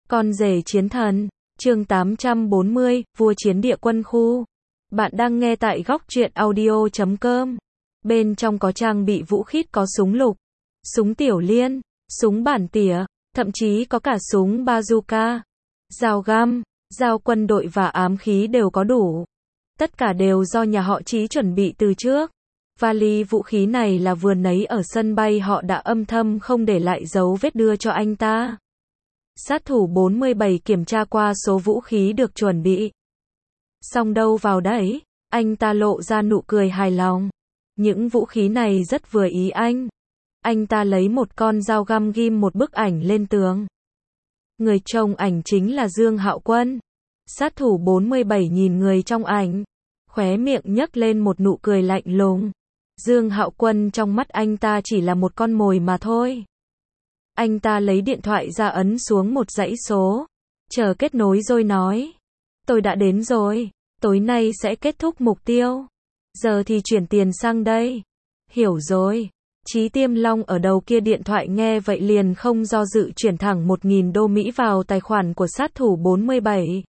Con rể chiến thần, chương 840, vua chiến địa quân khu. Bạn đang nghe tại góc truyện audio.com. Bên trong có trang bị vũ khí, có súng lục, súng tiểu liên, súng bản tỉa, thậm chí có cả súng bazooka, dao găm, dao quân đội và ám khí đều có đủ. Tất cả đều do nhà họ Chí chuẩn bị từ trước. Vali vũ khí này là vừa nấy ở sân bay họ đã âm thầm không để lại dấu vết đưa cho anh ta. Sát thủ 47 kiểm tra qua số vũ khí được chuẩn bị. Xong đâu vào đấy, anh ta lộ ra nụ cười hài lòng. Những vũ khí này rất vừa ý anh. Anh ta lấy một con dao găm ghim một bức ảnh lên tường. Người trông ảnh chính là Dương Hạo Quân. Sát thủ 47 nhìn người trong ảnh, khóe miệng nhếch lên một nụ cười lạnh lùng. Dương Hạo Quân trong mắt anh ta chỉ là một con mồi mà thôi. Anh ta lấy điện thoại ra ấn xuống một dãy số, chờ kết nối rồi nói. Tôi đã đến rồi, tối nay sẽ kết thúc mục tiêu. Giờ thì chuyển tiền sang đây. Hiểu rồi. Chí Tiêm Long ở đầu kia điện thoại nghe vậy liền không do dự chuyển thẳng 1.000 đô Mỹ vào tài khoản của sát thủ 47.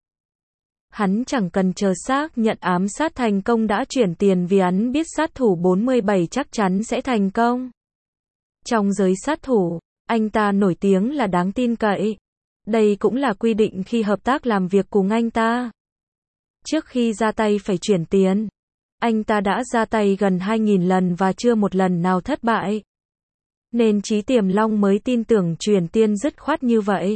Hắn chẳng cần chờ xác nhận ám sát thành công đã chuyển tiền vì hắn biết sát thủ 47 chắc chắn sẽ thành công. Trong giới sát thủ, anh ta nổi tiếng là đáng tin cậy. Đây cũng là quy định khi hợp tác làm việc cùng anh ta. Trước khi ra tay phải chuyển tiền, anh ta đã ra tay gần 2.000 lần và chưa một lần nào thất bại. Nên Chí Tiềm Long mới tin tưởng chuyển tiền dứt khoát như vậy.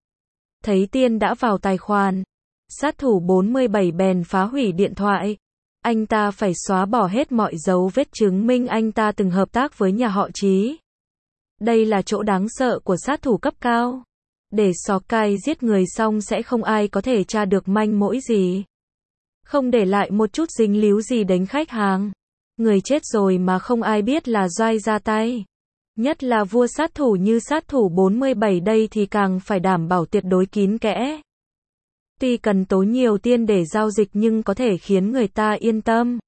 Thấy tiền đã vào tài khoản, sát thủ 47 bèn phá hủy điện thoại. Anh ta phải xóa bỏ hết mọi dấu vết chứng minh anh ta từng hợp tác với nhà họ Chí. Đây là chỗ đáng sợ của sát thủ cấp cao. Để xò cai giết người xong sẽ không ai có thể tra được manh mối gì. Không để lại một chút dính líu gì đến khách hàng. Người chết rồi mà không ai biết là Doai ra tay. Nhất là vua sát thủ như sát thủ 47 đây thì càng phải đảm bảo tuyệt đối kín kẽ. Tuy cần tốn nhiều tiền để giao dịch nhưng có thể khiến người ta yên tâm.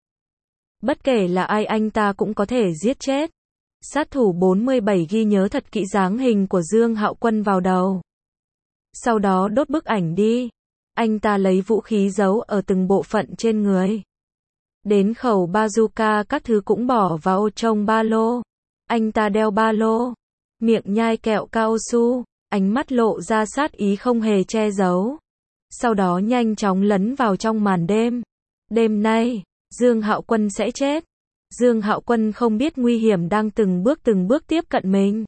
Bất kể là ai anh ta cũng có thể giết chết. Sát thủ 47 ghi nhớ thật kỹ dáng hình của Dương Hạo Quân vào đầu. Sau đó đốt bức ảnh đi. Anh ta lấy vũ khí giấu ở từng bộ phận trên người. Đến khẩu bazooka các thứ cũng bỏ vào trong ba lô. Anh ta đeo ba lô, miệng nhai kẹo cao su, ánh mắt lộ ra sát ý không hề che giấu. Sau đó nhanh chóng lấn vào trong màn đêm. Đêm nay, Dương Hạo Quân sẽ chết. Dương Hạo Quân không biết nguy hiểm đang từng bước tiếp cận mình.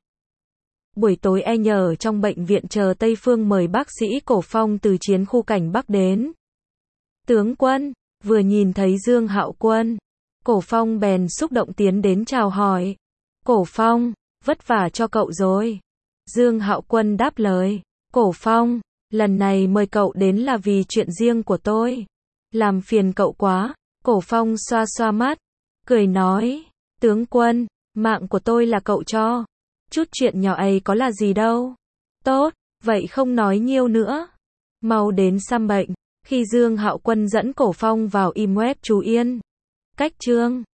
Buổi tối ở trong bệnh viện chờ Tây Phương mời bác sĩ Cổ Phong từ chiến khu cảnh Bắc đến. Tướng quân, vừa nhìn thấy Dương Hạo Quân, Cổ Phong bèn xúc động tiến đến chào hỏi. Cổ Phong, vất vả cho cậu rồi. Dương Hạo Quân đáp lời. Cổ Phong, lần này mời cậu đến là vì chuyện riêng của tôi. Làm phiền cậu quá. Cổ Phong xoa xoa mắt, cười nói. Tướng quân, mạng của tôi là cậu cho. Chút chuyện nhỏ ấy có là gì đâu. Tốt, vậy không nói nhiều nữa. Mau đến xăm bệnh. Khi Dương Hạo Quân dẫn Cổ Phong vào im web Chú Yên. Cách chương